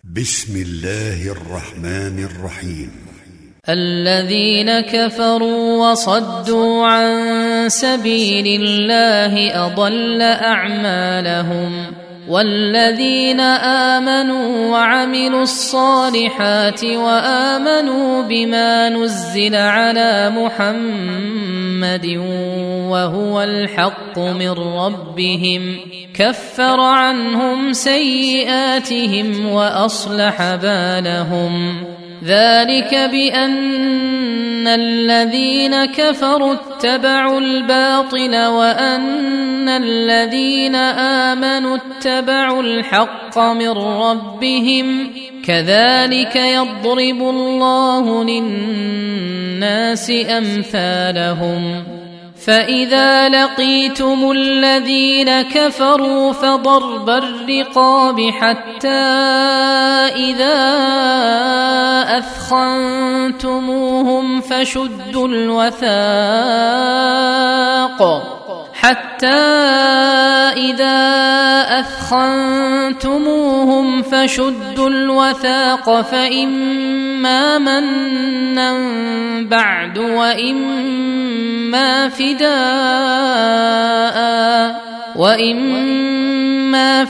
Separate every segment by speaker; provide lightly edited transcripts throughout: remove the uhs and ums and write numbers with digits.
Speaker 1: بسم الله الرحمن الرحيم.
Speaker 2: الذين كفروا وصدوا عن سبيل الله أضل أعمالهم، والذين آمنوا وعملوا الصالحات وآمنوا بما نزل على محمد وهو الحق من ربهم كفر عنهم سيئاتهم وأصلح بالهم. ذلك بأن الذين كفروا اتبعوا الباطل وأن الذين آمنوا اتبعوا الحق من ربهم كذلك يضرب الله للناس أمثالهم. فإذا لقيتم الذين كفروا فضرب الرقاب حتى إذا أثخنتموهم فشدوا الوثاق فإما منا بعد وإما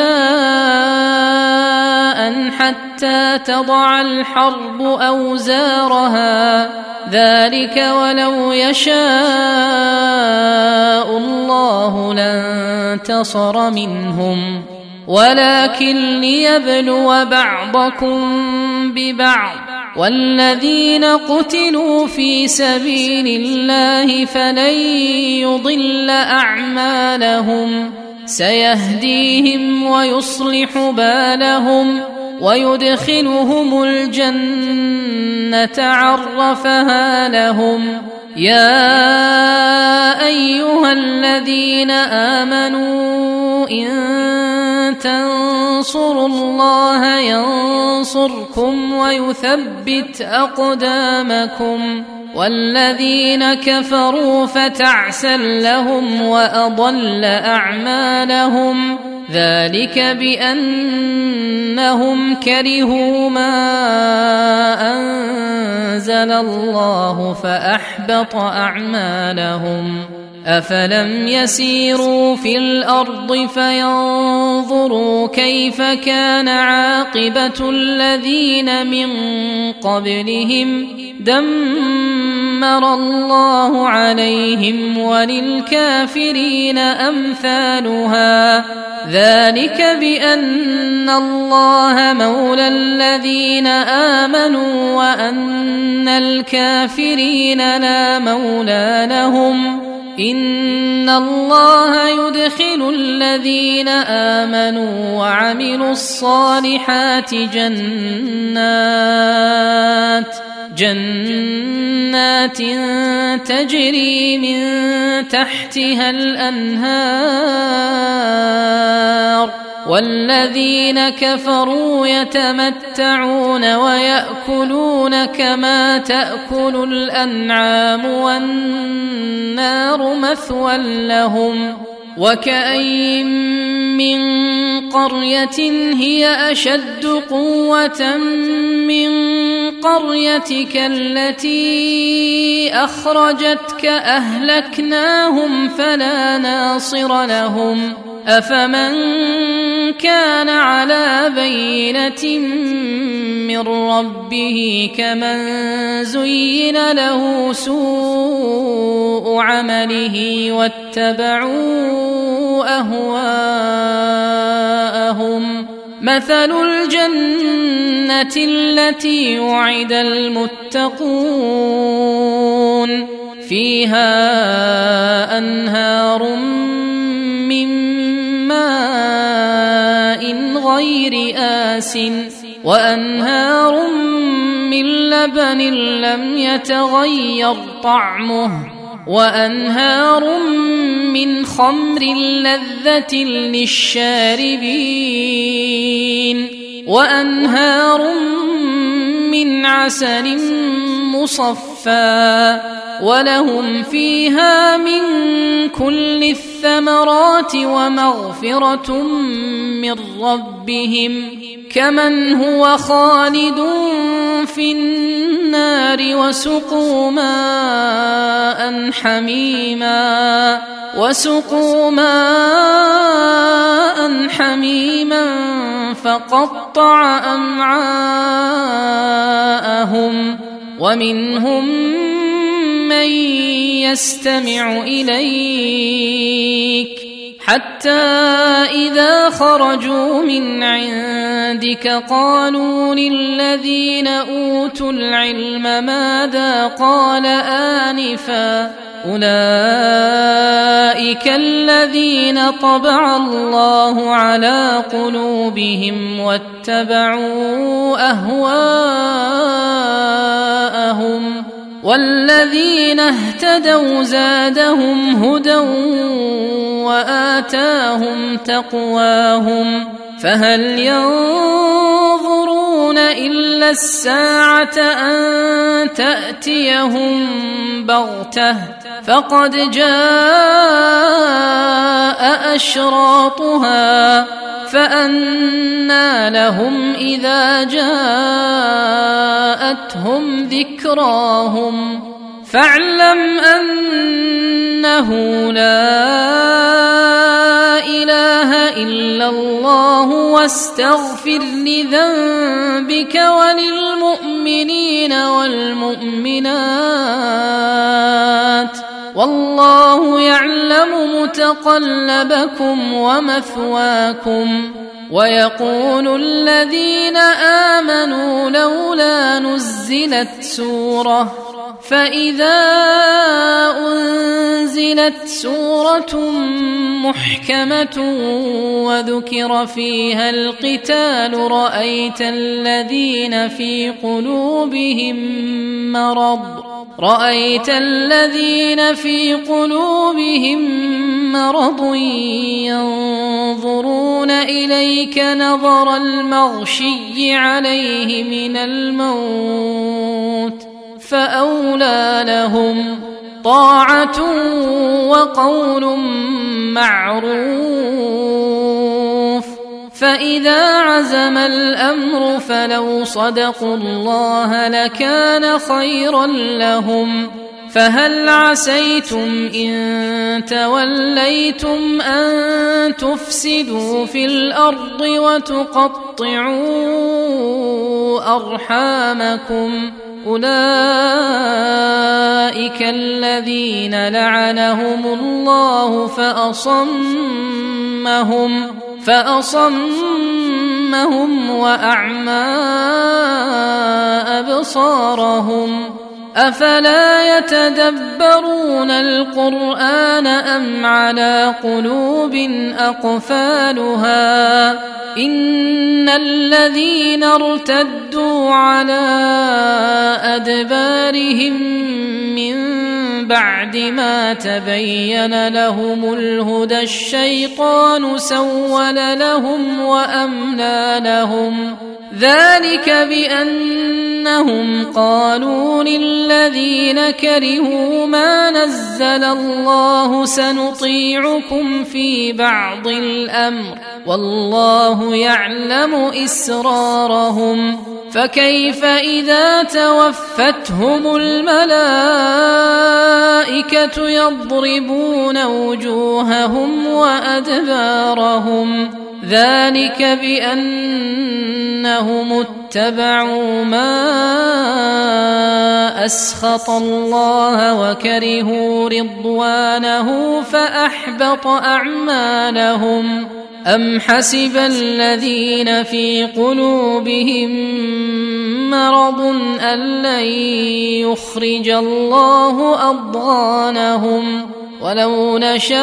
Speaker 2: فداء حتى تضع الحرب أوزارها، ذلك ولو يشاء الله لانتصر منهم ولكن ليبلو بعضكم ببعض. والذين قتلوا في سبيل الله فلن يضل أعمالهم سيهديهم ويصلح بالهم ويدخلهم الجنة عرفها لهم. يا أيها الذين آمنوا إن تنصروا الله ينصركم ويثبت أقدامكم. والذين كفروا فتعسا لهم وأضل أعمالهم، ذلك بأنهم كرهوا ما أنزل الله فأحبط أعمالهم. أفلم يسيروا في الأرض فينظروا كيف كان عاقبة الذين من قبلهم دمر الله عليهم وللكافرين أمثالها. ذلك بأن الله مولى الذين آمنوا وأن الكافرين لا مولى لهم. إن الله يدخل الذين آمنوا وعملوا الصالحات جنات تجري من تحتها الأنهار، والذين كفروا يتمتعون ويأكلون كما تأكل الأنعام والنار مثوى لهم. وكأين من قرية هي أشد قوة من قريتك التي أخرجتك أهلكناهم فلا ناصر لهم. أفمن كان على بينة من ربه كمن زين له سوء عمله واتبعوا أهواءهم. مثل الجنة التي وعد المتقون فيها أنهار من ماء غير آسٍ وأنهار من لبن لم يتغير طعمه وأنهار من خمر لذة للشاربين وأنهار من عسل مصفى ولهم فيها من كل الثمرات ومغفرة من ربهم كمن هو خالد في النار وسقوا ماء حميما فقطع أمعاءهم ومنهم من يستمع إليك حتى إذا خرجوا من عندك قالوا للذين أوتوا العلم ماذا قال آنفا أولئك الذين طبع الله على قلوبهم واتبعوا أهواءهم والذين اهتدوا زادهم هدى وآتاهم تقواهم فهل ينظرون إلا الساعة أن تأتيهم بغتة فقد جاء أشراطها فأنى لهم إذا جاءتهم ذكراهم فاعلم أنه لا إله إلا الله واستغفر لذنبك وللمؤمنين والمؤمنات والله يعلم متقلبكم ومثواكم ويقول الذين آمنوا لولا نزلت سورة فإذا أنزلت سورة محكمة وذكر فيها القتال رأيت الذين في قلوبهم مرض ينظرون إليك نظر المغشي عليه من الموت فأولى لهم طاعة وقول معروف فإذا عزم الأمر فلو صدقوا الله لكان خيرا لهم فهل عسيتم إن توليتم أن تفسدوا في الأرض وتقطعوا أرحامكم أولئك الذين لعنهم الله فأصمهم وأعمى أبصارهم أفلا يتدبرون القرآن أم على قلوب أقفالها إن الذين ارتدوا على أدبارهم من بعد ما تبين لهم الهدى الشيطان سول لهم وأملى لهم ذلك بأنهم قالوا للذين كرهوا ما نزل الله سنطيعكم في بعض الأمر والله يعلم إسرارهم فكيف إذا توفتهم الملائكة يضربون وجوههم وأدبارهم ذلك بأنهم اتبعوا ما أسخط الله وكرهوا رضوانه فأحبط أعمالهم أم حسب الذين في قلوبهم مرض أن لن يخرج الله أضغانهم ولو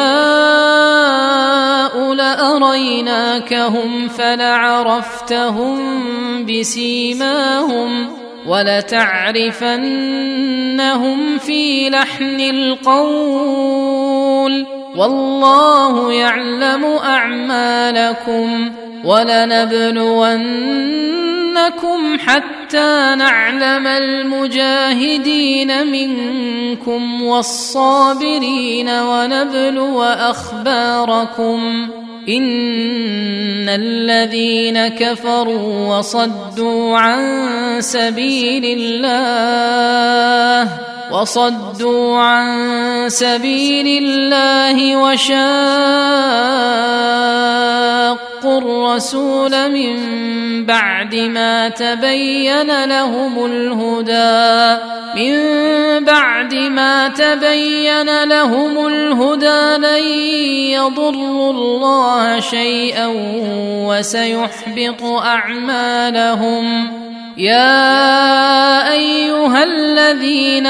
Speaker 2: نشاء لأريناكهم فلعرفتهم بسيماهم ولتعرفنهم في لحن القول والله يعلم أعمالكم ولنبلونكم نبتليكم حتى نعلم المجاهدين منكم والصابرين ونبلو أخباركم إن الذين كفروا وصدوا عن سبيل الله وشاقوا الرسول من بعد ما تبين لهم الهدى لن يضروا الله شيئا وسيحبط أعمالهم. يا أيها الذين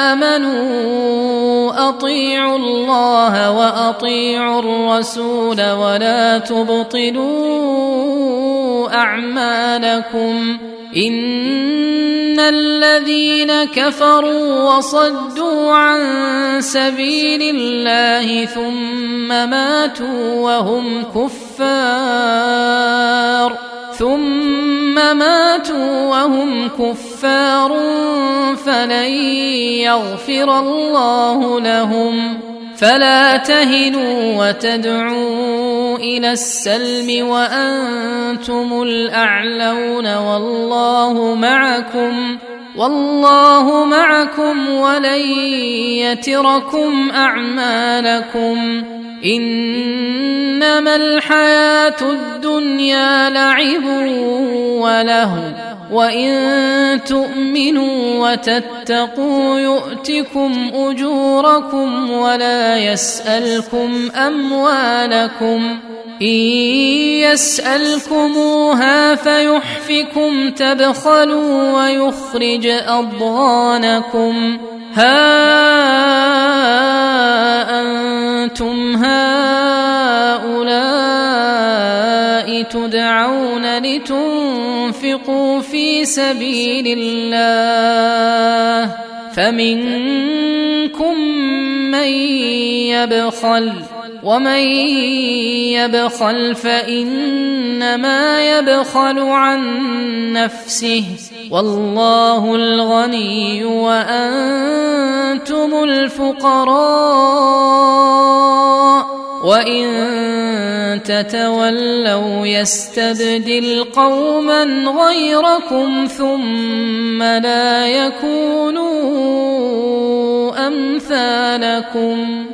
Speaker 2: آمنوا أطيعوا الله وأطيعوا الرسول ولا تبطلوا أعمالكم إن الذين كفروا وصدوا عن سبيل الله ثم ماتوا وهم كفار فلن يغفر الله لهم. فلا تهنوا وتدعوا إلى السلم وأنتم الأعلون والله معكم ولن يتركم أعمالكم. إنما الحياة الدنيا لعب ولهو وإن تؤمنوا وتتقوا يؤتكم أجوركم ولا يسألكم أموالكم. إن يسألكموها فيحفكم تبخلوا ويخرج أضغانكم. ها أنتم هؤلاء تدعون لتنفقوا في سبيل الله فمنكم من يبخل ومن يبخل فإنما يبخل عن نفسه والله الغني وأنتم الفقراء وإن تتولوا يستبدل قوما غيركم ثم لا يكونوا أمثالكم.